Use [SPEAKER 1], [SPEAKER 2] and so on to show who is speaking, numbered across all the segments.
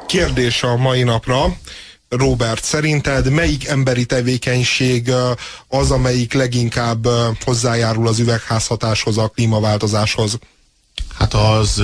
[SPEAKER 1] Kérdés a mai napra. Robert, szerinted melyik emberi tevékenység az, amelyik leginkább hozzájárul az üvegházhatáshoz, a klímaváltozáshoz?
[SPEAKER 2] Hát az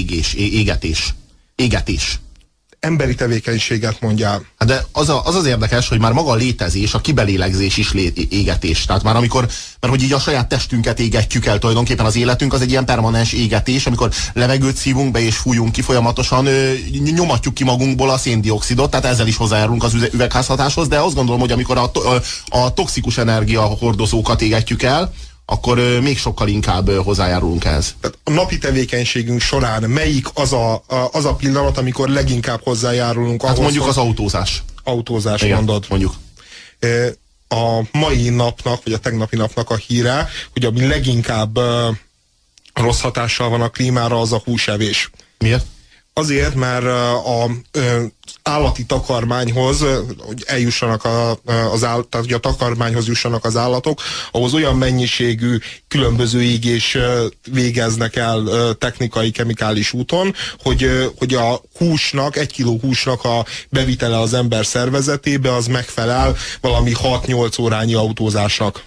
[SPEAKER 2] égetés.
[SPEAKER 1] Emberi tevékenységet mondjál.
[SPEAKER 2] Hát de az érdekes, hogy már maga a létezés, a kibelélegzés is égetés. Tehát már mert hogy így a saját testünket égetjük el, tulajdonképpen az életünk az egy ilyen permanens égetés, amikor levegőt szívunk be és fújunk ki folyamatosan, nyomatjuk ki magunkból a széndioxidot, tehát ezzel is hozzájárulunk az üvegházhatáshoz, de azt gondolom, hogy amikor a toxikus energiahordozókat égetjük el, akkor még sokkal inkább hozzájárulunk ehhez.
[SPEAKER 1] Tehát a napi tevékenységünk során melyik az a pillanat, amikor leginkább hozzájárulunk ahhoz?
[SPEAKER 2] Hát mondjuk az autózás.
[SPEAKER 1] Autózás,
[SPEAKER 2] igen,
[SPEAKER 1] mondod.
[SPEAKER 2] Mondjuk.
[SPEAKER 1] A mai napnak, vagy a tegnapi napnak a híre, hogy ami leginkább rossz hatással van a klímára, az a húsevés.
[SPEAKER 2] Miért?
[SPEAKER 1] Azért, mert az állati takarmányhoz, hogy eljussanak tehát hogy a takarmányhoz jussanak az állatok, ahhoz olyan mennyiségű különböző égés végeznek el technikai, kemikális úton, hogy a húsnak, 1 kiló húsnak a bevitele az ember szervezetébe, az megfelel valami 6-8 órányi autózásnak.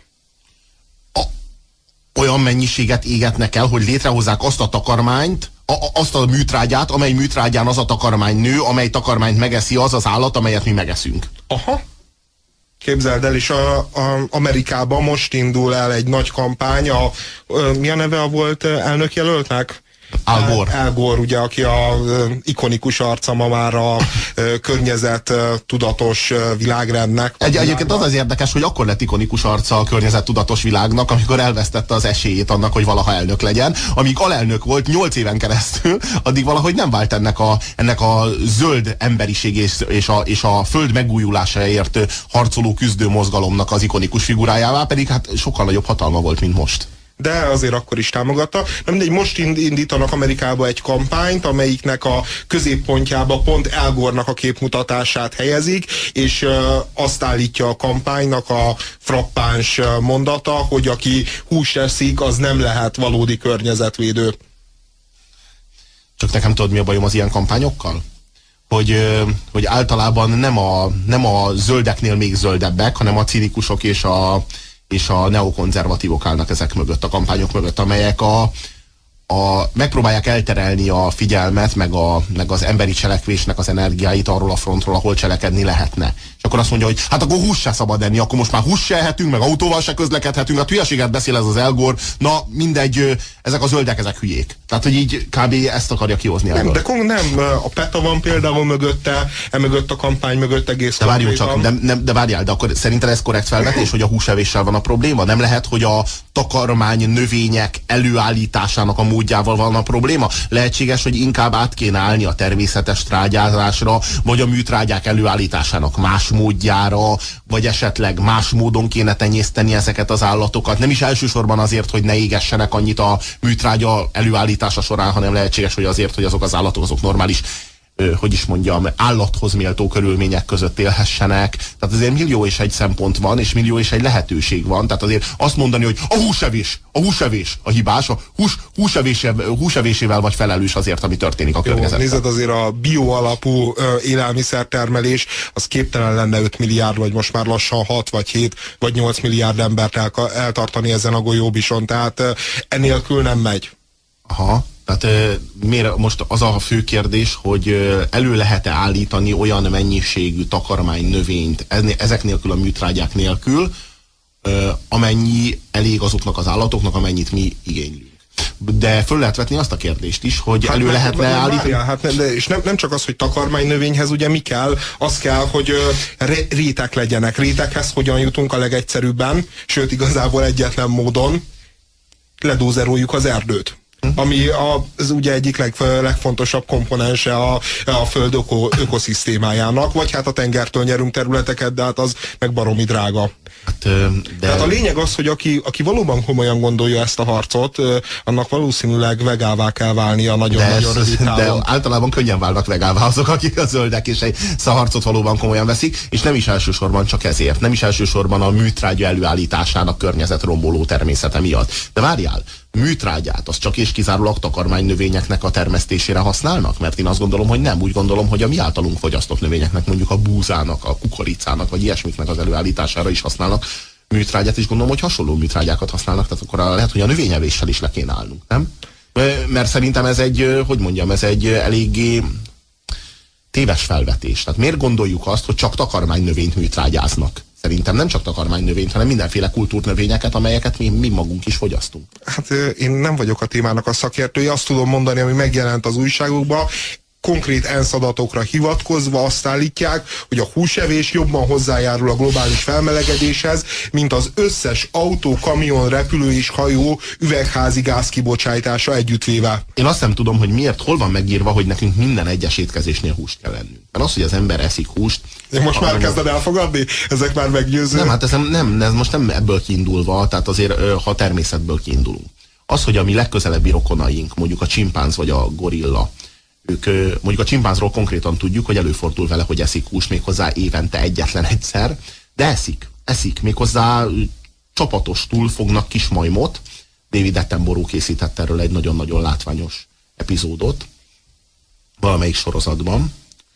[SPEAKER 2] Olyan mennyiséget égetnek el, hogy létrehozzák azt a takarmányt, azt a műtrágyát, amely műtrágyán az a takarmány nő, amely takarmányt megeszi az az állat, amelyet mi megeszünk.
[SPEAKER 1] Aha. Képzeld el, és Amerikában most indul el egy nagy kampány, mi a neve volt elnökjelöltnek? Al Gore, ugye, aki a ikonikus arca ma már a környezet tudatos világrendnek.
[SPEAKER 2] Egyébként az érdekes, hogy akkor lett ikonikus arca a környezet tudatos világnak, amikor elvesztette az esélyét annak, hogy valaha elnök legyen. Amíg alelnök volt 8 éven keresztül, addig valahogy nem vált ennek a zöld emberiség és a föld megújulásáért harcoló küzdő mozgalomnak az ikonikus figurájává, pedig hát sokkal nagyobb hatalma volt, mint most.
[SPEAKER 1] De azért akkor is támogatta. Nem mindegy, most indítanak Amerikába egy kampányt, amelyiknek a középpontjába pont Al Gore-nak a képmutatását helyezik, és azt állítja a kampánynak a frappáns mondata, hogy aki húst eszik, az nem lehet valódi környezetvédő.
[SPEAKER 2] Csak nekem tudod, mi a bajom az ilyen kampányokkal? Hogy általában nem a zöldeknél még zöldebbek, hanem a cinikusok és a neokonzervatívok állnak ezek mögött, a kampányok mögött, amelyek megpróbálják elterelni a figyelmet, meg az emberi cselekvésnek az energiáit arról a frontról, ahol cselekedni lehetne. És akkor azt mondja, hogy hát akkor húst se szabad enni, akkor most már húst se ehetünk, meg autóval se közlekedhetünk, hát hülyeséget beszél ez az Al Gore, na mindegy, ezek a zöldek, ezek hülyék. Tehát, hogy így kb. Ezt akarja kihozni
[SPEAKER 1] ebből.
[SPEAKER 2] Nem,
[SPEAKER 1] a PETA van például mögötte, emögött a kampány mögött egész.
[SPEAKER 2] De várjunk csak, de várjál, de akkor szerinted ez korrekt felvetés, hogy a húsevéssel van a probléma? Nem lehet, hogy a takarmány növények előállításának a módjával van a probléma? Lehetséges, hogy inkább át kéne állni a természetes trágyázásra, vagy a műtrágyák előállításának más módjára, vagy esetleg más módon kéne tenyészteni ezeket az állatokat. Nem is elsősorban azért, hogy ne égessenek annyit a műtrágya előállítása során, hanem lehetséges, hogy azért, hogy azok az állatok azok normális, hogy is mondjam, állathoz méltó körülmények között élhessenek. Tehát azért millió és egy szempont van, és millió és egy lehetőség van. Tehát azért azt mondani, hogy a húsevés a hibás, a húsevésével vagy felelős azért, ami történik a környezetben.
[SPEAKER 1] Nézd, azért a bioalapú élelmiszertermelés az képtelen lenne 5 milliárd, vagy most már lassan 6, vagy 7, vagy 8 milliárd embert eltartani ezen a golyóbison. Tehát enélkül nem megy.
[SPEAKER 2] Aha. Tehát miért most az a fő kérdés, hogy elő lehet-e állítani olyan mennyiségű takarmány növényt ezek nélkül, a műtrágyák nélkül, amennyi elég azoknak az állatoknak, amennyit mi igénylünk. De föl lehet vetni azt a kérdést is, hogy elő lehetne állítani.
[SPEAKER 1] És nem csak az, hogy takarmány növényhez ugye mi kell, az kell, hogy rétek legyenek. Rétekhez hogyan jutunk a legegyszerűbben, sőt igazából egyetlen módon ledózeroljuk az erdőt. Ami az ugye egyik legfontosabb komponense a föld ökoszisztémájának, vagy hát a tengertől nyerünk területeket, de hát az meg baromi drága. Tehát a lényeg az, hogy aki valóban komolyan gondolja ezt a harcot, annak valószínűleg vegává kell válnia nagyon-nagyon rövid távon.
[SPEAKER 2] De általában könnyen válnak vegává azok, akik a zöldek, és ezt a harcot valóban komolyan veszik, és nem is elsősorban csak ezért, nem is elsősorban a műtrágya előállításának környezetromboló természete miatt. De várjál, műtrágyát az csak és kizárólag takarmánynövényeknek a termesztésére használnak? Mert én azt gondolom, hogy nem. Úgy gondolom, hogy a mi általunk fogyasztott növényeknek, mondjuk a búzának, a kukoricának, vagy ilyesmiknek az előállítására is használnak műtrágyát, és gondolom, hogy hasonló műtrágyákat használnak, tehát akkor lehet, hogy a növényevéssel is le kéne állnunk, nem? Mert szerintem ez egy, hogy mondjam, ez egy eléggé téves felvetés. Tehát miért gondoljuk azt, hogy csak takarmánynövényt műtrágyáznak? Szerintem nem csak takarmánynövényt, hanem mindenféle kultúrnövényeket, amelyeket mi magunk is fogyasztunk.
[SPEAKER 1] Hát én nem vagyok a témának a szakértője, azt tudom mondani, ami megjelent az újságokban. Konkrét ENSZ adatokra hivatkozva azt állítják, hogy a húsevés jobban hozzájárul a globális felmelegedéshez, mint az összes autó, kamion, repülő és hajó üvegházi gázkibocsátása együttvéve.
[SPEAKER 2] Én azt nem tudom, hogy miért, hol van megírva, hogy nekünk minden egyes étkezésnél húst kell ennünk. Mert az, hogy az ember eszik húst...
[SPEAKER 1] Én most már kezded elfogadni? Ezek már meggyőző?
[SPEAKER 2] Nem, hát ez most nem ebből kiindulva, tehát azért, ha természetből kiindulunk. Az, hogy a mi legközelebbi rokonaink, mondjuk a csimpánz vagy a gorilla, ők, mondjuk a csimpánzról konkrétan tudjuk, hogy előfordul vele, hogy eszik húst, méghozzá évente egyetlen egyszer, de eszik, méghozzá csapatostul fognak kismajmot. David Attenborough készített erről egy nagyon-nagyon látványos epizódot valamelyik sorozatban,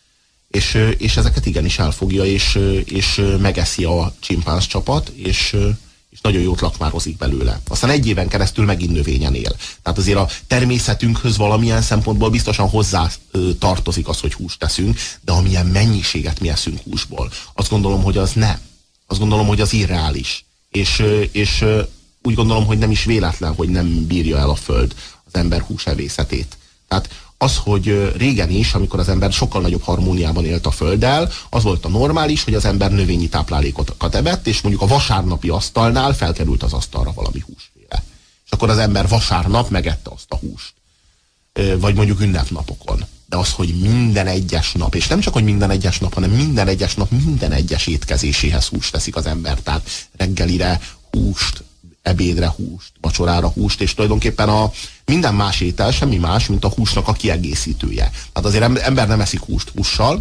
[SPEAKER 2] és ezeket igenis elfogja, és megeszi a csimpánz csapat, és nagyon jót lakmározik belőle. Aztán egy éven keresztül megint növényen él. Tehát azért a természetünkhöz valamilyen szempontból biztosan hozzá tartozik az, hogy húst teszünk, de amilyen mennyiséget mi eszünk húsból, azt gondolom, hogy az nem. Azt gondolom, hogy az irreális. És úgy gondolom, hogy nem is véletlen, hogy nem bírja el a Föld az ember húsevészetét. Tehát az, hogy régen is, amikor az ember sokkal nagyobb harmóniában élt a Földdel, az volt a normális, hogy az ember növényi táplálékokat evett, és mondjuk a vasárnapi asztalnál felkerült az asztalra valami húsféle. És akkor az ember vasárnap megette azt a húst. Vagy mondjuk ünnepnapokon. De az, hogy minden egyes nap, és nem csak, hogy minden egyes nap, hanem minden egyes nap, minden egyes étkezéséhez húst teszik az ember. Tehát reggelire húst, ebédre húst, vacsorára húst, és tulajdonképpen minden más étel semmi más, mint a húsnak a kiegészítője. Tehát azért ember nem eszik húst hússal,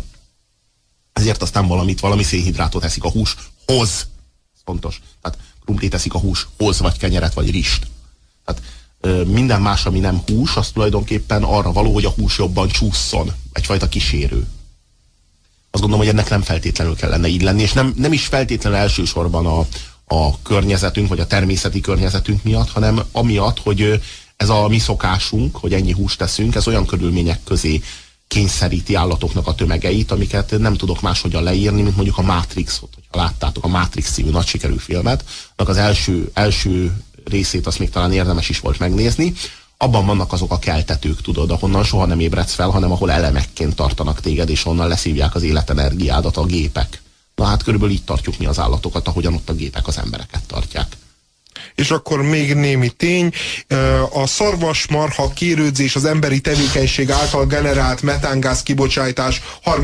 [SPEAKER 2] ezért aztán valami szénhidrátot eszik a húshoz. Ez fontos. Tehát krumplit eszik a húshoz, vagy kenyeret, vagy rist. Tehát minden más, ami nem hús, az tulajdonképpen arra való, hogy a hús jobban csússzon. Egyfajta kísérő. Azt gondolom, hogy ennek nem feltétlenül kellene így lenni, és nem is feltétlenül elsősorban a környezetünk, vagy a természeti környezetünk miatt, hanem amiatt, hogy ez a mi szokásunk, hogy ennyi húst teszünk, ez olyan körülmények közé kényszeríti állatoknak a tömegeit, amiket nem tudok máshogyan leírni, mint mondjuk a Matrixot. Hogyha láttátok a Matrix című nagy sikerű filmet, annak az első részét azt még talán érdemes is volt megnézni. Abban vannak azok a keltetők, tudod, ahonnan soha nem ébredsz fel, hanem ahol elemekként tartanak téged, és onnan leszívják az életenergiádat a gépek. Na hát körülbelül így tartjuk mi az állatokat, ahogyan ott a gépek az embereket tartják.
[SPEAKER 1] És akkor még némi tény, a szarvasmarha kérődzés az emberi tevékenység által generált metángáz kibocsátás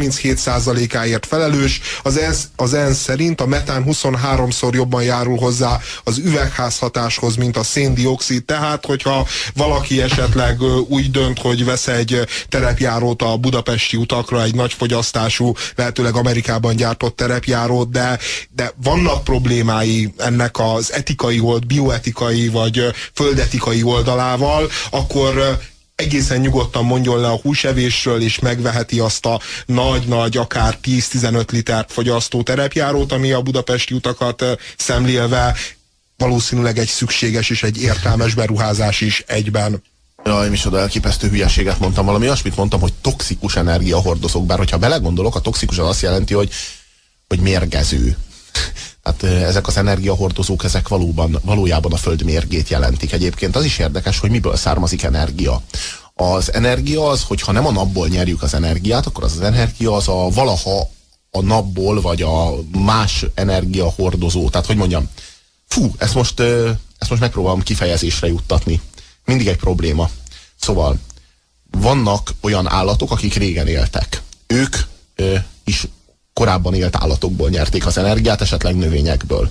[SPEAKER 1] 37%-áért felelős. Az ENSZ szerint a metán 23-szor jobban járul hozzá az üvegházhatáshoz, mint a széndioxid. Tehát, hogyha valaki esetleg úgy dönt, hogy vesz egy terepjárót a budapesti utakra, egy nagy fogyasztású, lehetőleg Amerikában gyártott terepjárót, de vannak problémái ennek az etikai bioetikai vagy földetikai oldalával, akkor egészen nyugodtan mondjon le a húsevésről, és megveheti azt a nagy, akár 10-15 litert fogyasztó terepjárót, ami a budapesti utakat szemlélve valószínűleg egy szükséges és egy értelmes beruházás is egyben.
[SPEAKER 2] Jaj, micsoda elképesztő hülyeséget mondtam, valami olyasmit mondtam, hogy toxikus energiahordozók, bár hogyha belegondolok, a toxikus az azt jelenti, hogy mérgező. Hát ezek az energiahordozók, ezek valójában a Föld mérgét jelentik. Egyébként az is érdekes, hogy miből származik energia. Az energia az, hogyha nem a napból nyerjük az energiát, akkor az energia az valaha a napból, vagy a más energiahordozó. Tehát, hogy mondjam, ezt most megpróbálom kifejezésre juttatni. Mindig egy probléma. Szóval vannak olyan állatok, akik régen éltek. Ők is korábban élt állatokból nyerték az energiát, esetleg növényekből.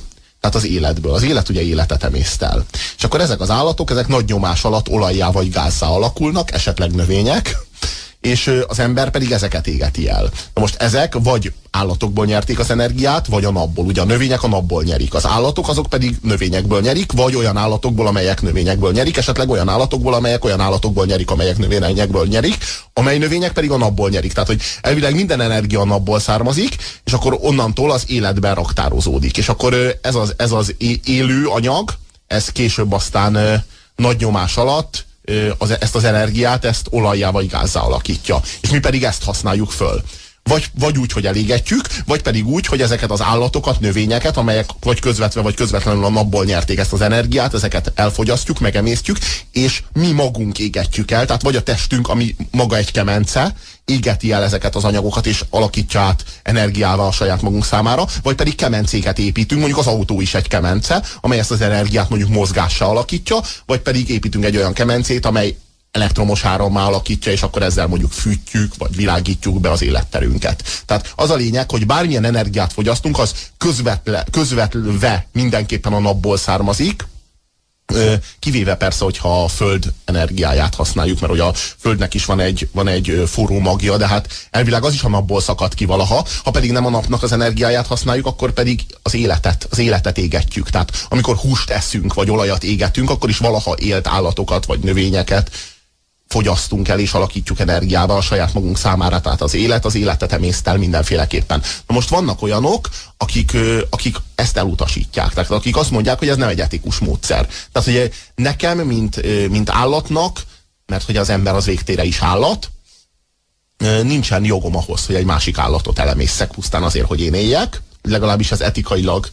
[SPEAKER 2] Tehát az életből. Az élet ugye életet emészd el. És akkor ezek az állatok, ezek nagy nyomás alatt olajjá vagy gázzá alakulnak, esetleg növények, és az ember pedig ezeket égeti el. Na most ezek vagy állatokból nyerték az energiát, vagy a napból. Ugye a növények a napból nyerik. Az állatok azok pedig növényekből nyerik, vagy olyan állatokból, amelyek növényekből nyerik, esetleg olyan állatokból, amelyek olyan állatokból nyerik, amelyek növényekből nyerik, amely növények pedig a napból nyerik. Tehát, hogy elvileg minden energia a napból származik, és akkor onnantól az életben raktározódik. És akkor ez az élő anyag, ez később aztán nagy nyomás alatt ezt az energiát, ezt olajjá vagy gázzá alakítja. És mi pedig ezt használjuk föl. Vagy úgy, hogy elégetjük, vagy pedig úgy, hogy ezeket az állatokat, növényeket, amelyek vagy közvetve, vagy közvetlenül a napból nyerték ezt az energiát, ezeket elfogyasztjuk, megemésztjük, és mi magunk égetjük el, tehát vagy a testünk, ami maga egy kemence, égeti el ezeket az anyagokat, és alakítja át energiával a saját magunk számára, vagy pedig kemencéket építünk, mondjuk az autó is egy kemence, amely ezt az energiát mondjuk mozgással alakítja, vagy pedig építünk egy olyan kemencét, amely elektromos árammá alakítja, és akkor ezzel mondjuk fűtjük, vagy világítjuk be az életterünket. Tehát az a lényeg, hogy bármilyen energiát fogyasztunk, az közvetve mindenképpen a napból származik, kivéve persze, hogyha a föld energiáját használjuk, mert ugye a földnek is van egy forró magja, de hát elvileg az is a napból szakad ki valaha. Ha pedig nem a napnak az energiáját használjuk, akkor pedig az életet égetjük. Tehát amikor húst eszünk, vagy olajat égetünk, akkor is valaha élt állatokat, vagy növényeket fogyasztunk el, és alakítjuk energiával a saját magunk számára, tehát az életet emészd el mindenféleképpen. Na most vannak olyanok, akik ezt elutasítják, tehát akik azt mondják, hogy ez nem egy etikus módszer. Tehát ugye nekem, mint állatnak, mert hogy az ember az végtére is állat, nincsen jogom ahhoz, hogy egy másik állatot elemészszek pusztán azért, hogy én éljek, legalábbis ez etikailag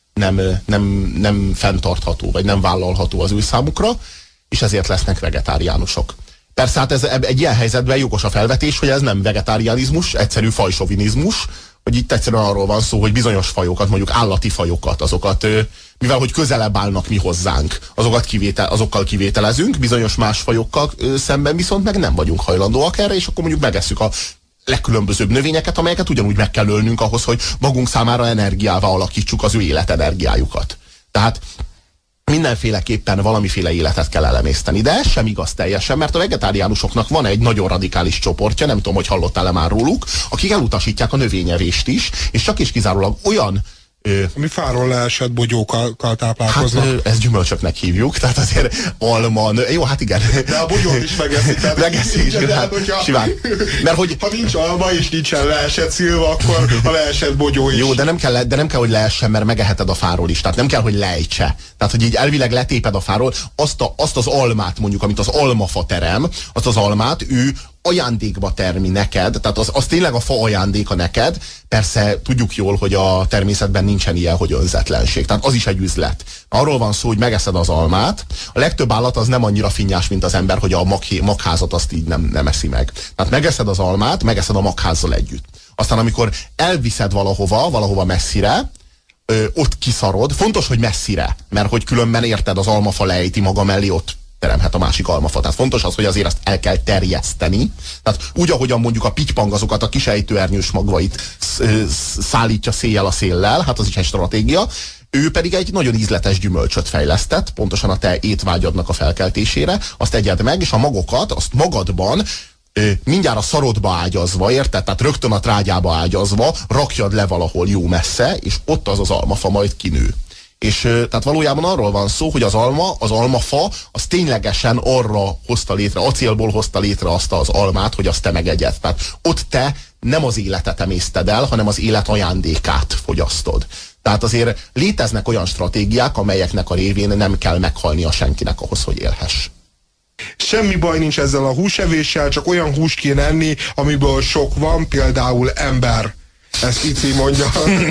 [SPEAKER 2] nem fenntartható, vagy nem vállalható az ő számukra, és ezért lesznek vegetáriánusok. Persze hát ez egy ilyen helyzetben jogos a felvetés, hogy ez nem vegetárianizmus, egyszerű fajsovinizmus, hogy itt egyszerűen arról van szó, hogy bizonyos fajokat, mondjuk állati fajokat, azokat, mivel hogy közelebb állnak mi hozzánk, azokkal kivételezünk, bizonyos más fajokkal szemben viszont meg nem vagyunk hajlandóak erre, és akkor mondjuk megesszük a legkülönbözőbb növényeket, amelyeket ugyanúgy meg kell ölnünk ahhoz, hogy magunk számára energiával alakítsuk az ő életenergiájukat. Tehát mindenféleképpen valamiféle életet kell elemészteni. De ez sem igaz teljesen, mert a vegetáriánusoknak van egy nagyon radikális csoportja, nem tudom, hogy hallottál-e már róluk, akik elutasítják a növényevést is, és csak és kizárólag olyan
[SPEAKER 1] ami fáról leesett bogyókkal táplálkoznak.
[SPEAKER 2] Hát ezt gyümölcsöknek hívjuk, tehát azért alma, jó, hát igen.
[SPEAKER 1] De a bogyót is megeszik.
[SPEAKER 2] Megeszik is, hát, simán. Mert hogy
[SPEAKER 1] ha nincs alma és nincsen leesett szilva, akkor a leesett bogyó is.
[SPEAKER 2] Jó, de nem kell, hogy leessen, mert megeheted a fáról is. Tehát nem kell, hogy leejtse. Tehát, hogy így elvileg letéped a fáról, azt az almát mondjuk, amit az almafa terem, azt az almát ő ajándékba termi neked, tehát az tényleg a fa ajándéka neked. Persze tudjuk jól, hogy a természetben nincsen ilyen, hogy önzetlenség. Tehát az is egy üzlet. Arról van szó, hogy megeszed az almát. A legtöbb állat az nem annyira finnyás, mint az ember, hogy a magházat azt így nem eszi meg. Tehát megeszed az almát, megeszed a magházzal együtt. Aztán amikor elviszed valahova messzire, ott kiszarod. Fontos, hogy messzire, mert hogy különben érted, az almafa lejti maga mellé, ott teremhet a másik almafa. Tehát fontos az, hogy azért azt el kell terjeszteni. Tehát úgy, ahogyan mondjuk a pittypang azokat a kisejtőernyős magvait szállítja széjjel a széllel, hát az is egy stratégia, ő pedig egy nagyon ízletes gyümölcsöt fejlesztett, pontosan a te étvágyadnak a felkeltésére, azt egyed meg, és a magokat, azt magadban mindjárt a szarodba ágyazva, érted? Tehát rögtön a trágyába ágyazva rakjad le valahol jó messze, és ott az almafa majd kinő. És tehát valójában arról van szó, hogy az almafa, az ténylegesen arra hozta létre, acélból hozta létre azt az almát, hogy azt te megegyed. Tehát ott te nem az életet emészted el, hanem az élet ajándékát fogyasztod. Tehát azért léteznek olyan stratégiák, amelyeknek a révén nem kell meghalnia senkinek ahhoz, hogy élhess.
[SPEAKER 1] Semmi baj nincs ezzel a húsevéssel, csak olyan húst kéne enni, amiből sok van, például ember. Ezt Ici mondja.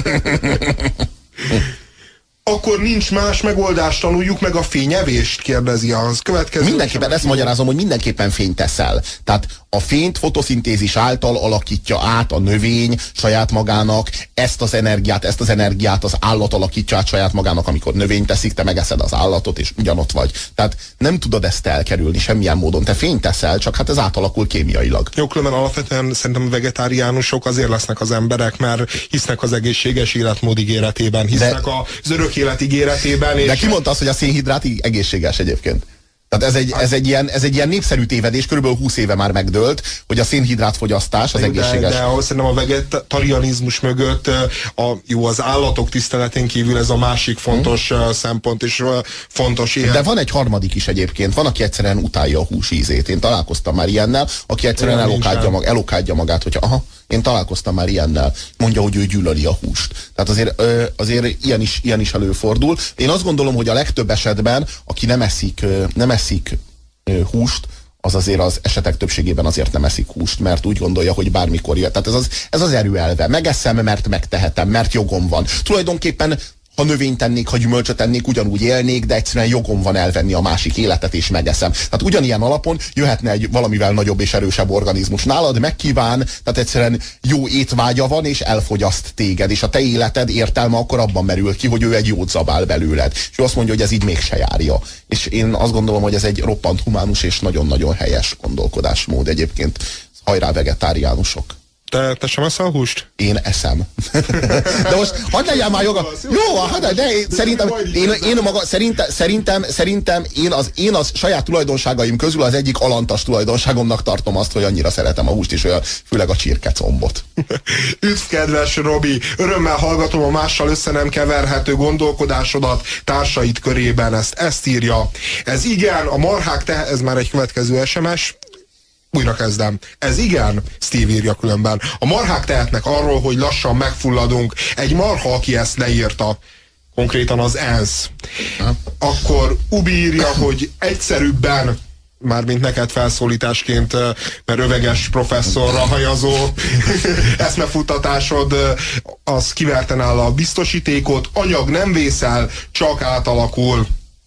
[SPEAKER 1] Akkor nincs más megoldás, tanuljuk meg a fényevést, kérdezi az következő.
[SPEAKER 2] Mindenképpen ezt magyarázom, hogy mindenképpen fényt teszel. Tehát a fényt fotoszintézis által alakítja át a növény saját magának, ezt az energiát az állat alakítja át saját magának, amikor növényt teszik, te megeszed az állatot, és ugyanott vagy. Tehát nem tudod ezt elkerülni semmilyen módon. Te fényt teszel, csak hát ez átalakul kémiailag.
[SPEAKER 1] Jó, különben alapvetően szerintem vegetáriánusok azért lesznek az emberek, mert hisznek az egészséges életmód ígéretében, hisznek az örök élet ígéretében.
[SPEAKER 2] De ki mondta azt, hogy a szénhidrát egészséges egyébként? Tehát ez egy ilyen népszerű tévedés, körülbelül 20 éve már megdőlt, hogy a szénhidrát fogyasztás az egészséges.
[SPEAKER 1] De szerintem a vegetarianizmus mögött az állatok tiszteletén kívül ez a másik fontos szempont és fontos ilyen.
[SPEAKER 2] De van egy harmadik is egyébként, van, aki egyszerűen utálja a hús ízét. Én találkoztam már ilyennel, aki egyszerűen elokádja magát, hogyha én találkoztam már ilyennel, mondja, hogy ő gyűlöli a húst. Tehát azért ilyen is előfordul. Én azt gondolom, hogy a legtöbb esetben, aki nem eszik húst, az azért az esetek többségében azért nem eszik húst, mert úgy gondolja, hogy bármikor jön. Tehát ez az erőelve. Megeszem, mert megtehetem, mert jogom van. Tulajdonképpen ha növényt tennék, ha gyümölcsöt tennék, ugyanúgy élnék, de egyszerűen jogom van elvenni a másik életet, és megeszem. Tehát ugyanilyen alapon jöhetne egy valamivel nagyobb és erősebb organizmus nálad, megkíván, tehát egyszerűen jó étvágya van, és elfogyaszt téged, és a te életed értelme akkor abban merül ki, hogy ő egy jót zabál belőled. És ő azt mondja, hogy ez így mégse járja. És én azt gondolom, hogy ez egy roppant humánus és nagyon-nagyon helyes gondolkodásmód egyébként. Hajrá, vegetáriánusok!
[SPEAKER 1] Te sem eszel húst?
[SPEAKER 2] Én eszem. De most hadd legyen már joga. Jó, de szerintem én az saját tulajdonságaim közül az egyik alantas tulajdonságomnak tartom azt, hogy annyira szeretem a húst, és olyan, főleg a csirkecombot.
[SPEAKER 1] Üdv, kedves Robi! Örömmel hallgatom a mással össze nem keverhető gondolkodásodat társaid körében. Ezt írja. Ez igen, a marhák ez már egy következő SMS. Újra kezdem. Ez igen, Steve írja különben. A marhák tehetnek arról, hogy lassan megfulladunk. Egy marha, aki ezt leírta, konkrétan az ENSZ. Akkor Ubi írja, hogy egyszerűbben, mármint neked felszólításként, mert öveges professzorra hajazó eszmefuttatásod, az kiverte nála a biztosítékot, anyag nem vészel, csak átalakul.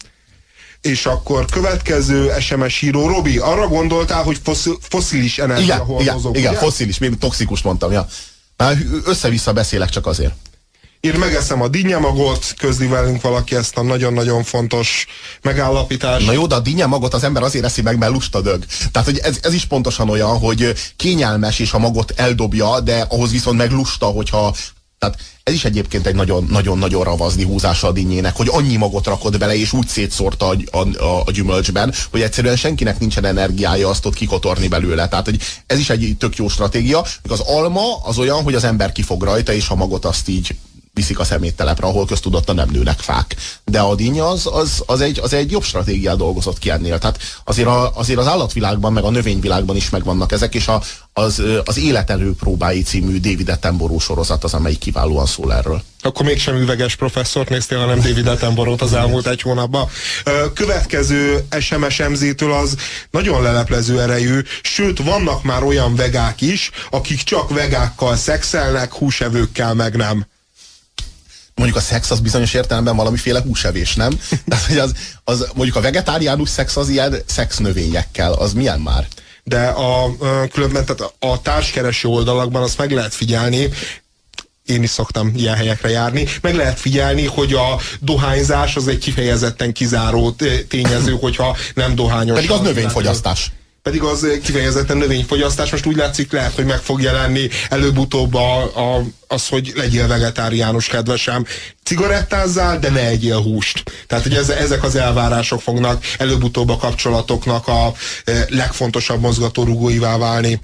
[SPEAKER 1] És akkor következő SMS író, Robi, arra gondoltál, hogy fosszilis energiahordozók?
[SPEAKER 2] Igen, fosszilis, még toxikus mondtam, ja. Már össze-vissza beszélek csak azért.
[SPEAKER 1] Én megeszem a dinnyemagot, közli velünk valaki ezt a nagyon-nagyon fontos megállapítást.
[SPEAKER 2] Na jó, de a dinnyemagot az ember azért eszi meg, mert lusta dög. Tehát, hogy ez is pontosan olyan, hogy kényelmes és a magot eldobja, de ahhoz viszont meg lusta, hogyha... Tehát ez is egyébként egy nagyon-nagyon ravazni húzása a dinnyének, hogy annyi magot rakod bele, és úgy szétszórta a gyümölcsben, hogy egyszerűen senkinek nincsen energiája azt ott kikotorni belőle. Tehát, hogy ez is egy tök jó stratégia. Az alma az olyan, hogy az ember kifog rajta, és a magot azt így viszik a szeméttelepre, ahol köztudottan nem nőnek fák. De a dinnye az egy jobb stratégiát dolgozott ki ennél. Tehát azért az állatvilágban, meg a növényvilágban is megvannak ezek, és az Életerő próbái című David Attenborough sorozat az, amelyik kiválóan szól erről.
[SPEAKER 1] Akkor mégsem üveges professzort néztél, hanem David Attenborough-t az elmúlt egy hónapban. Következő SMS MZ-től az nagyon leleplező erejű, sőt vannak már olyan vegák is, akik csak vegákkal szexelnek, húsevőkkel meg nem.
[SPEAKER 2] Mondjuk a szex az bizonyos értelemben valamiféle húsevés, nem? Tehát, hogy az mondjuk a vegetáriánus szex az ilyen szexnövényekkel, az milyen már?
[SPEAKER 1] De különben tehát a társkereső oldalakban azt meg lehet figyelni, én is szoktam ilyen helyekre járni, meg lehet figyelni, hogy a dohányzás az egy kifejezetten kizáró tényező, hogyha nem dohányos.
[SPEAKER 2] Pedig az növényfogyasztás.
[SPEAKER 1] Pedig az kifejezetten növényfogyasztás. Most úgy látszik, lehet, hogy meg fog jelenni előbb-utóbb az, hogy legyél vegetáriánus, kedvesem. Cigarettázzál, de ne egyél húst. Tehát, hogy ezek az elvárások fognak előbb-utóbb a kapcsolatoknak a legfontosabb mozgatórugóivá válni.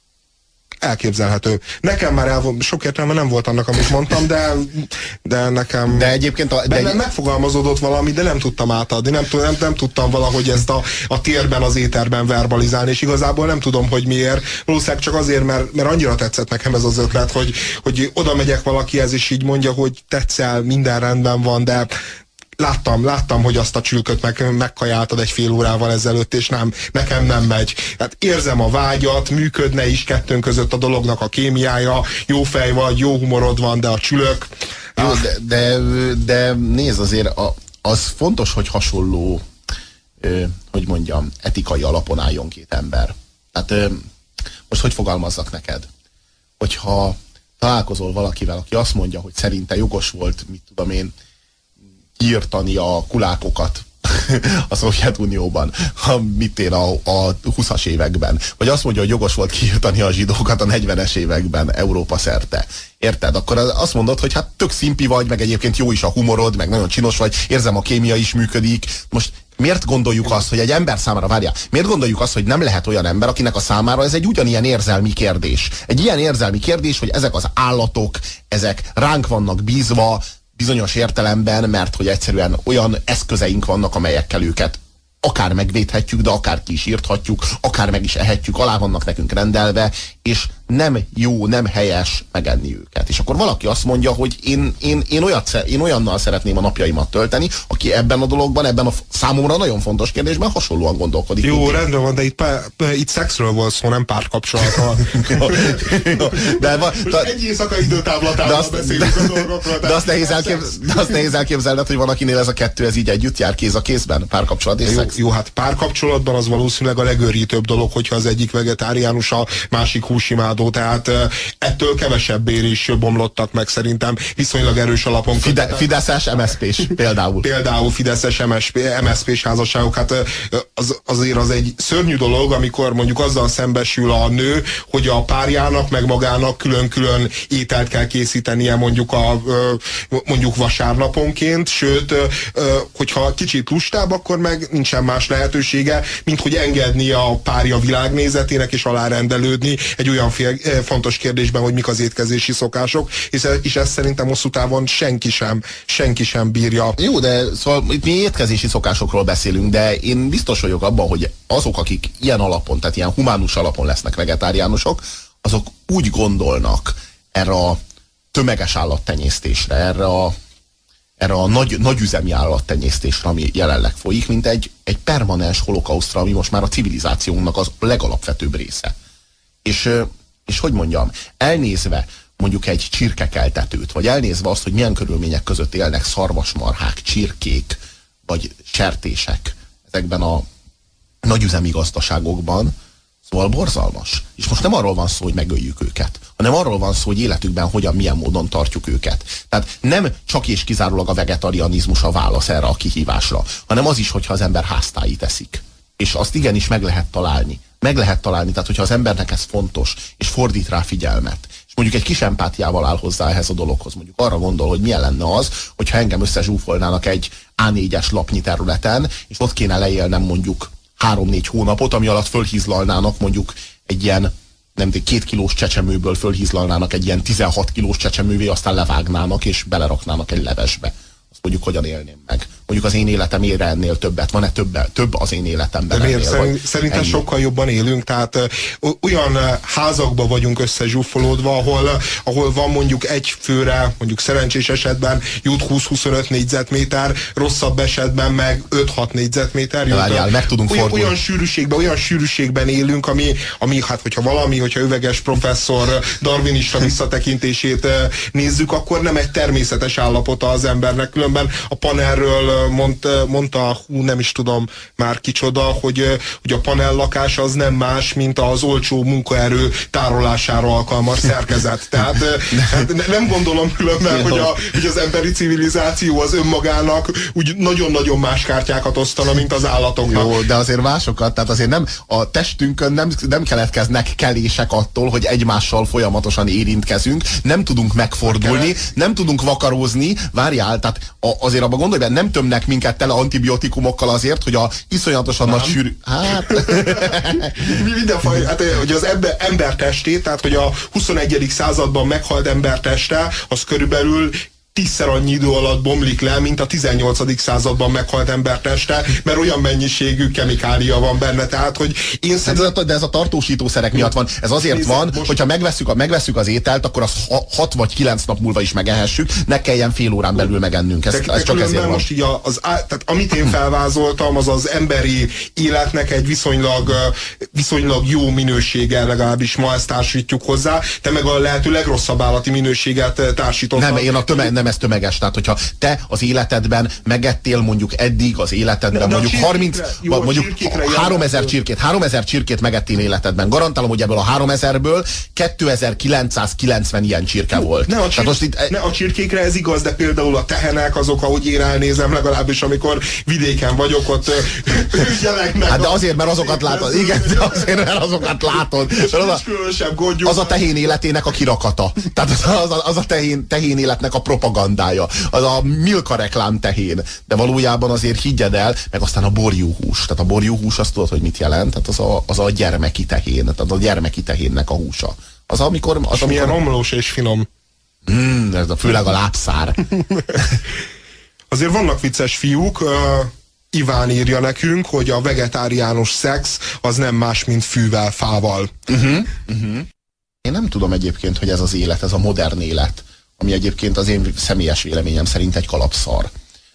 [SPEAKER 1] Elképzelhető. Nekem már sok értelme nem volt annak, amit mondtam, de nekem...
[SPEAKER 2] De egyébként...
[SPEAKER 1] Bennem megfogalmazódott valami, de nem tudtam átadni. Nem tudtam valahogy ezt a térben, az éterben verbalizálni, és igazából nem tudom, hogy miért. Valószínűleg csak azért, mert annyira tetszett nekem ez az ötlet, hogy oda megyek valakihez, és így mondja, hogy tetszel, minden rendben van, de... Láttam, hogy azt a csülköt megkajáltad egy fél órával ezelőtt, és nekem nem megy. Hát érzem a vágyat, működne is kettőnk között a dolognak a kémiája, jó fej vagy, jó humorod van, de a csülök...
[SPEAKER 2] Jó, de nézd, azért az fontos, hogy hasonló, hogy mondjam, etikai alapon álljon két ember. Hát most hogy fogalmazzak neked? Hogyha találkozol valakivel, aki azt mondja, hogy szerinte jogos volt, mit tudom én, kiirtani a kulákokat a Szovjetunióban, a 20-as években, vagy azt mondja, hogy jogos volt kiirtani a zsidókat a 40-es években Európa szerte. Érted? Akkor azt mondod, hogy hát tök szimpi vagy, meg egyébként jó is a humorod, meg nagyon csinos vagy, érzem, a kémia is működik. Most miért gondoljuk azt, hogy egy ember számára, várjál, miért gondoljuk azt, hogy nem lehet olyan ember, akinek a számára ez egy ugyanilyen érzelmi kérdés? Egy ilyen érzelmi kérdés, hogy ezek az állatok, ezek ránk vannak bízva bizonyos értelemben, mert hogy egyszerűen olyan eszközeink vannak, amelyekkel őket akár megvédhetjük, de akár ki is írthatjuk, akár meg is ehetjük, alá vannak nekünk rendelve, és nem jó, nem helyes megenni őket. És akkor valaki azt mondja, hogy én olyannal szeretném a napjaimat tölteni, aki ebben a dologban, ebben a számomra nagyon fontos kérdésben hasonlóan gondolkodik.
[SPEAKER 1] Jó, rendben van, de itt szexről volt szó, nem párkapcsolatról. Egy éjszakai időtávlatával beszélünk a dolgokról.
[SPEAKER 2] De azt nehéz elképzelned, hogy van, akinél ez a kettő ez így együtt jár kéz a kézben, párkapcsolat és szex.
[SPEAKER 1] Jó, hát párkapcsolatban az valószínűleg a legőrítőbb dolog, hogyha az egyik vegetáriánus, a másik húsimádó, tehát ettől kevesebbé is bomlottak meg szerintem viszonylag erős alapon.
[SPEAKER 2] Fideszes MSZP-s például.
[SPEAKER 1] Például Fideszes MSZP-s házasságok, hát azért az egy szörnyű dolog, amikor mondjuk azzal szembesül a nő, hogy a párjának meg magának külön-külön ételt kell készítenie mondjuk vasárnaponként, sőt, hogyha kicsit lustább, akkor meg nincsen más lehetősége, mint hogy engedni a párja világnézetének és alárendelődni egy olyan fontos kérdésben, hogy mik az étkezési szokások, és ezt szerintem hosszú távon senki sem bírja.
[SPEAKER 2] Jó, de szóval itt mi étkezési szokásokról beszélünk, de én biztos vagyok abban, hogy azok, akik ilyen alapon, tehát ilyen humánus alapon lesznek vegetáriánusok, azok úgy gondolnak erre a tömeges állattenyésztésre, erre a nagyüzemi állattenyésztésre, ami jelenleg folyik, mint egy permanens holokausztra, ami most már a civilizációnknak az legalapvetőbb része. És hogy mondjam, elnézve mondjuk egy csirkekeltetőt, vagy elnézve azt, hogy milyen körülmények között élnek szarvasmarhák, csirkék, vagy sertések ezekben a nagyüzemi gazdaságokban, szóval borzalmas. És most nem arról van szó, hogy megöljük őket, hanem arról van szó, hogy életükben milyen módon tartjuk őket. Tehát nem csak és kizárólag a vegetarianizmus a válasz erre a kihívásra, hanem az is, hogyha az ember háztáit eszik. És azt igenis meg lehet találni. Meg lehet találni, tehát hogyha az embernek ez fontos, és fordít rá figyelmet, és mondjuk egy kis empátiával áll hozzá ehhez a dologhoz, mondjuk arra gondol, hogy milyen lenne az, hogyha engem összezsúfolnának egy A4-es lapnyi területen, és ott kéne leélnem mondjuk 3-4 hónapot, ami alatt fölhízlalnának mondjuk egy ilyen, nem 2 kilós csecsemőből fölhízlalnának egy ilyen 16 kilós csecsemővé, aztán levágnának és beleraknának egy levesbe. Azt mondjuk, hogyan élném meg. Mondjuk az én életem ére ennél többet. Van-e több az én életemben?
[SPEAKER 1] De miért? Szerintem sokkal jobban élünk, tehát olyan házakba vagyunk összezsúfolódva, ahol van mondjuk egy főre, mondjuk szerencsés esetben jut 20-25 négyzetméter, rosszabb esetben meg 5-6 négyzetméter jut.
[SPEAKER 2] Várjál, meg tudunk fordulni.
[SPEAKER 1] Olyan sűrűségben élünk, ami hát hogyha Üveges professzor darwinista visszatekintését nézzük, akkor nem egy természetes állapota az embernek. Különben a panelről mondta, nem is tudom már kicsoda, hogy a panellakás az nem más, mint az olcsó munkaerő tárolására alkalmas szerkezet. Tehát nem gondolom különben, hogy az emberi civilizáció az önmagának úgy nagyon-nagyon más kártyákat osztana, mint az állatoknak.
[SPEAKER 2] Jó, de azért másokat, tehát azért nem a testünkön nem keletkeznek kelések attól, hogy egymással folyamatosan érintkezünk, nem tudunk megfordulni, nem tudunk vakarózni, várjál, tehát azért abban gondolj be, nem tömnek minket tele antibiotikumokkal azért, hogy a iszonyatosan nagy sűrű... Hát...
[SPEAKER 1] Mindenfajta, hát, hogy az ember testét, tehát hogy a 21. században meghalt ember teste, az körülbelül 10-szer annyi idő alatt bomlik le, mint a 18. században meghalt ember teste, mert olyan mennyiségű kemikália van benne, tehát hogy én
[SPEAKER 2] szerintem... De ez a tartósítószerek miatt van. Ez azért van, hogyha megvesszük az ételt, akkor az 6 vagy 9 nap múlva is megehessük, ne kelljen fél órán belül megennünk. Ez csak ezért van.
[SPEAKER 1] Most így tehát amit én felvázoltam, az az emberi életnek egy viszonylag jó minősége, legalábbis ma ezt társítjuk hozzá, te meg a lehető legrosszabb állati minőséget társítottad.
[SPEAKER 2] Nem, ez tömeges. Tehát, hogyha te az életedben megettél mondjuk eddig az életedben mondjuk 3000 csirkét megettél életedben. Garantálom, hogy ebből a 3000-ből 2990 ilyen csirke volt.
[SPEAKER 1] A csirkékre ez igaz, de például a tehenek, azok, ahogy én elnézem, legalábbis amikor vidéken vagyok, ott ügyelegnek.
[SPEAKER 2] Hát de azért, mert azokat látod. Igen, de azért, mert azokat látod. Az a tehén életének a kirakata. Tehát az a tehén életnek a propagandája. Az a Milka reklám tehén. De valójában azért higgyed el, meg aztán a borjúhús. Tehát a borjúhús, azt tudod, hogy mit jelent? Tehát az a gyermeki tehén. Tehát a gyermeki tehénnek a húsa. amikor
[SPEAKER 1] milyen romlós és finom.
[SPEAKER 2] Ez főleg a lábszár.
[SPEAKER 1] Azért vannak vicces fiúk. Iván írja nekünk, hogy a vegetáriánus szex az nem más, mint fűvel, fával.
[SPEAKER 2] Én nem tudom egyébként, hogy ez az élet, ez a modern élet, ami egyébként az én személyes véleményem szerint egy kalapszar.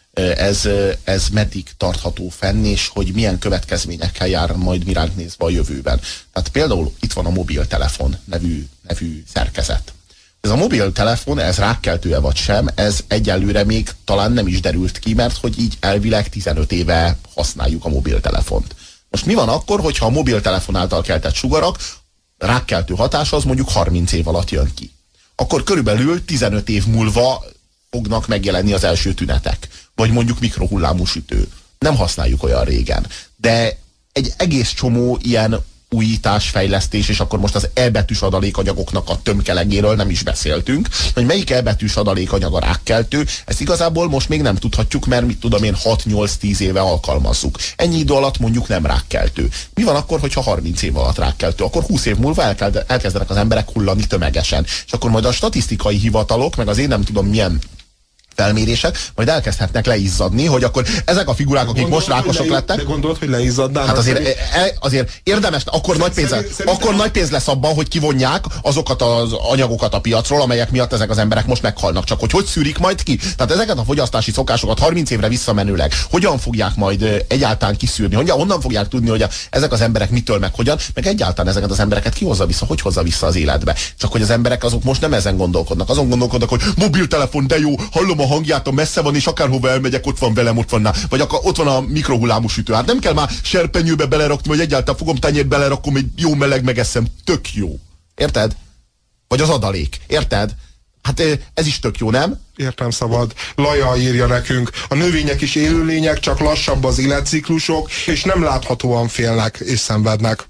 [SPEAKER 2] Ez meddig tartható fenn, és hogy milyen következményekkel jár majd miránk nézve a jövőben. Tehát például itt van a mobiltelefon nevű szerkezet. Ez a mobiltelefon, ez rákkeltő-e vagy sem, ez egyelőre még talán nem is derült ki, mert hogy így elvileg 15 éve használjuk a mobiltelefont. Most mi van akkor, hogyha a mobiltelefon által keltett sugarak rákkeltő hatása az mondjuk 30 év alatt jön ki? Akkor körülbelül 15 év múlva fognak megjelenni az első tünetek. Vagy mondjuk mikrohullámú sütő. Nem használjuk olyan régen. De egy egész csomó ilyen újítás, fejlesztés, és akkor most az E-betűs adalékanyagoknak a tömkelegéről nem is beszéltünk, hogy melyik E-betűs adalékanyag a rákkeltő, ezt igazából most még nem tudhatjuk, mert mit tudom én 6-8-10 éve alkalmazzuk. Ennyi idő alatt mondjuk nem rákkeltő. Mi van akkor, hogyha 30 év alatt rákkeltő? Akkor 20 év múlva elkezdenek az emberek hullani tömegesen. És akkor majd a statisztikai hivatalok, meg az én nem tudom milyen felmérések, majd elkezdhetnek leizzadni, hogy akkor ezek a figurák, akik most rákosok lettek.
[SPEAKER 1] De gondolod, hogy leizzadnának?
[SPEAKER 2] Hát azért érdemes, akkor nagy pénz lesz abban, hogy kivonják azokat az anyagokat a piacról, amelyek miatt ezek az emberek most meghalnak. Csak hogy szűrik majd ki? Tehát ezeket a fogyasztási szokásokat 30 évre visszamenőleg hogyan fogják majd egyáltalán kiszűrni? Honnan fogják tudni, hogy ezek az emberek mitől meg hogyan, meg egyáltalán ezeket az embereket ki hozza vissza, hogy hozza vissza az életbe? Csak hogy az emberek azok most nem ezen gondolkodnak. Azon gondolkodnak, hogy mobiltelefon, de jó, hallom a hangját, messze van, és akárhova elmegyek, ott van velem, vagy ott van a mikrohullámú sütő. Hát nem kell már serpenyőbe belerakni, vagy egyáltalán fogom tenyért belerakom, egy jó meleg megeszem. Tök jó. Érted? Vagy az adalék. Érted? Hát ez is tök jó, nem?
[SPEAKER 1] Értem, szabad. Laja írja nekünk, a növények is élőlények, csak lassabb az életciklusok, és nem láthatóan félnek és szenvednek.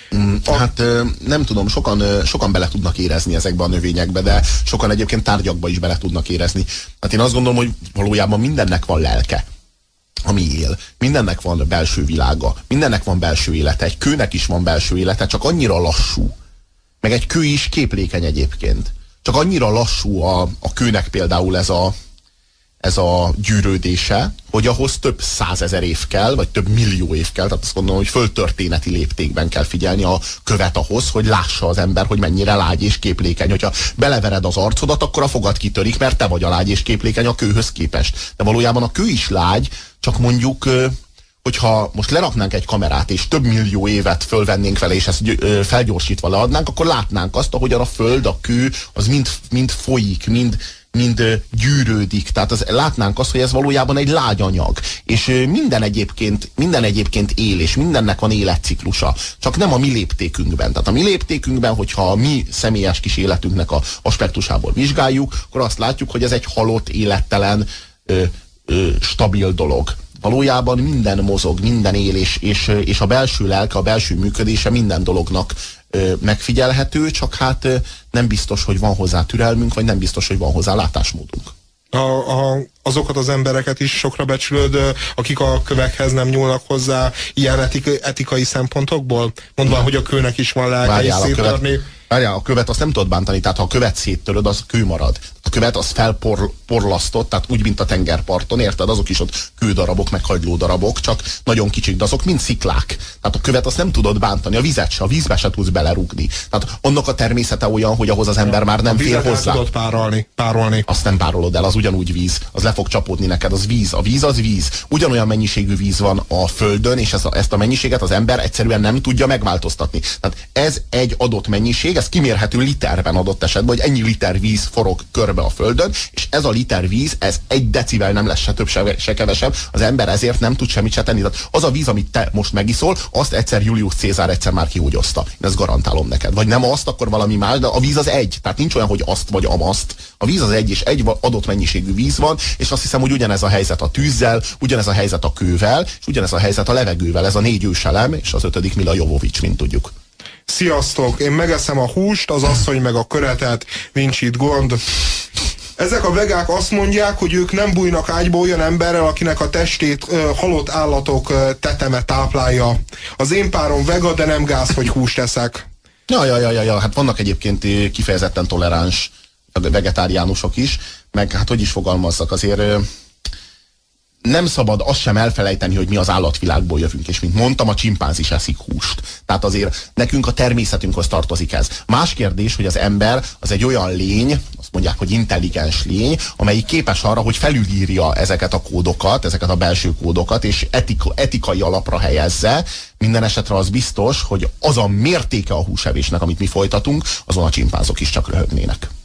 [SPEAKER 2] Hát nem tudom, sokan bele tudnak érezni ezekbe a növényekbe, de sokan egyébként tárgyakba is bele tudnak érezni. Hát én azt gondolom, hogy valójában mindennek van lelke, ami él. Mindennek van belső világa, mindennek van belső élete. Egy kőnek is van belső élete, csak annyira lassú. Meg egy kő is képlékeny egyébként. Csak annyira lassú a kőnek például ez a gyűrődése, hogy ahhoz több 100 000 év kell, vagy több millió év kell, tehát azt gondolom, hogy földtörténeti léptékben kell figyelni a követ ahhoz, hogy lássa az ember, hogy mennyire lágy és képlékeny. Hogyha belevered az arcodat, akkor a fogad kitörik, mert te vagy a lágy és képlékeny a kőhöz képest. De valójában a kő is lágy, csak mondjuk, hogyha most leraknánk egy kamerát, és több millió évet fölvennénk vele, és ezt felgyorsítva leadnánk, akkor látnánk azt, ahogyan a föld, a kő, az mind folyik, mind gyűrődik. Tehát látnánk azt, hogy ez valójában egy lágy anyag. És minden egyébként él, és mindennek van életciklusa. Csak nem a mi léptékünkben. Tehát a mi léptékünkben, hogyha a mi személyes kis életünknek a aspektusából vizsgáljuk, akkor azt látjuk, hogy ez egy halott, élettelen, stabil dolog. Valójában minden mozog, minden él, és a belső lelke, a belső működése minden dolognak megfigyelhető, csak hát nem biztos, hogy van hozzá türelmünk, vagy nem biztos, hogy van hozzá látásmódunk.
[SPEAKER 1] Azokat az embereket is sokra becsülöd, akik a kövekhez nem nyúlnak hozzá ilyen etikai szempontokból? Mondva, hogy a kőnek is van lelke, és széttörni.
[SPEAKER 2] Várjál, a követ azt nem tudod bántani, tehát ha a követ széttöröd, az kő marad. A követ az felporlasztott, tehát úgy, mint a tengerparton, érted? Azok is ott kődarabok, meg hagylódarabok, csak nagyon kicsik, de azok mind sziklák. Tehát a követ azt nem tudod bántani, a vizet se, a vízbe se tudsz belerúgni. Tehát annak a természete olyan, hogy ahhoz az ember már nem fér hozzá.
[SPEAKER 1] Tudod párolni.
[SPEAKER 2] Azt nem párolod el, az ugyanúgy víz. Az le fog csapódni neked, az víz. A víz az víz. Ugyanolyan mennyiségű víz van a földön, és ezt a mennyiséget az ember egyszerűen nem tudja megváltoztatni. Tehát ez egy adott mennyiség, ez kimérhető literben adott esetben, hogy ennyi liter víz forog körbe a Földön, és ez a liter víz, ez 1 decivel nem lesz se több, se kevesebb, az ember ezért nem tud semmit se tenni. Tehát az a víz, amit te most megiszol, azt egyszer Julius Cézár egyszer már kihúgyozta. Én ezt garantálom neked. Vagy nem azt, akkor valami más, de a víz az egy. Tehát nincs olyan, hogy azt vagy amaszt. A víz az egy, és egy adott mennyiségű víz van, és azt hiszem, hogy ugyanez a helyzet a tűzzel, ugyanez a helyzet a kővel, és ugyanez a helyzet a levegővel. Ez a 4 őselem, és az 5. Mila Jovovics, mint tudjuk.
[SPEAKER 1] Sziasztok! Én megeszem a húst, az asszony meg a köretet, nincs itt gond. Ezek a vegák azt mondják, hogy ők nem bújnak ágyba olyan emberrel, akinek a testét halott állatok teteme táplálja. Az én párom vega, de nem gáz, hogy húst eszek.
[SPEAKER 2] Ja, hát vannak egyébként kifejezetten toleráns vegetáriánusok is, meg hát hogy is fogalmazzak, azért nem szabad azt sem elfelejteni, hogy mi az állatvilágból jövünk, és mint mondtam, a csimpánz is eszik húst. Tehát azért nekünk a természetünkhöz tartozik ez. Más kérdés, hogy az ember az egy olyan lény, azt mondják, hogy intelligens lény, amelyik képes arra, hogy felülírja ezeket a kódokat, ezeket a belső kódokat, és etikai alapra helyezze. Minden esetre az biztos, hogy az a mértéke a húsevésnek, amit mi folytatunk, azon a csimpánzok is csak röhögnének.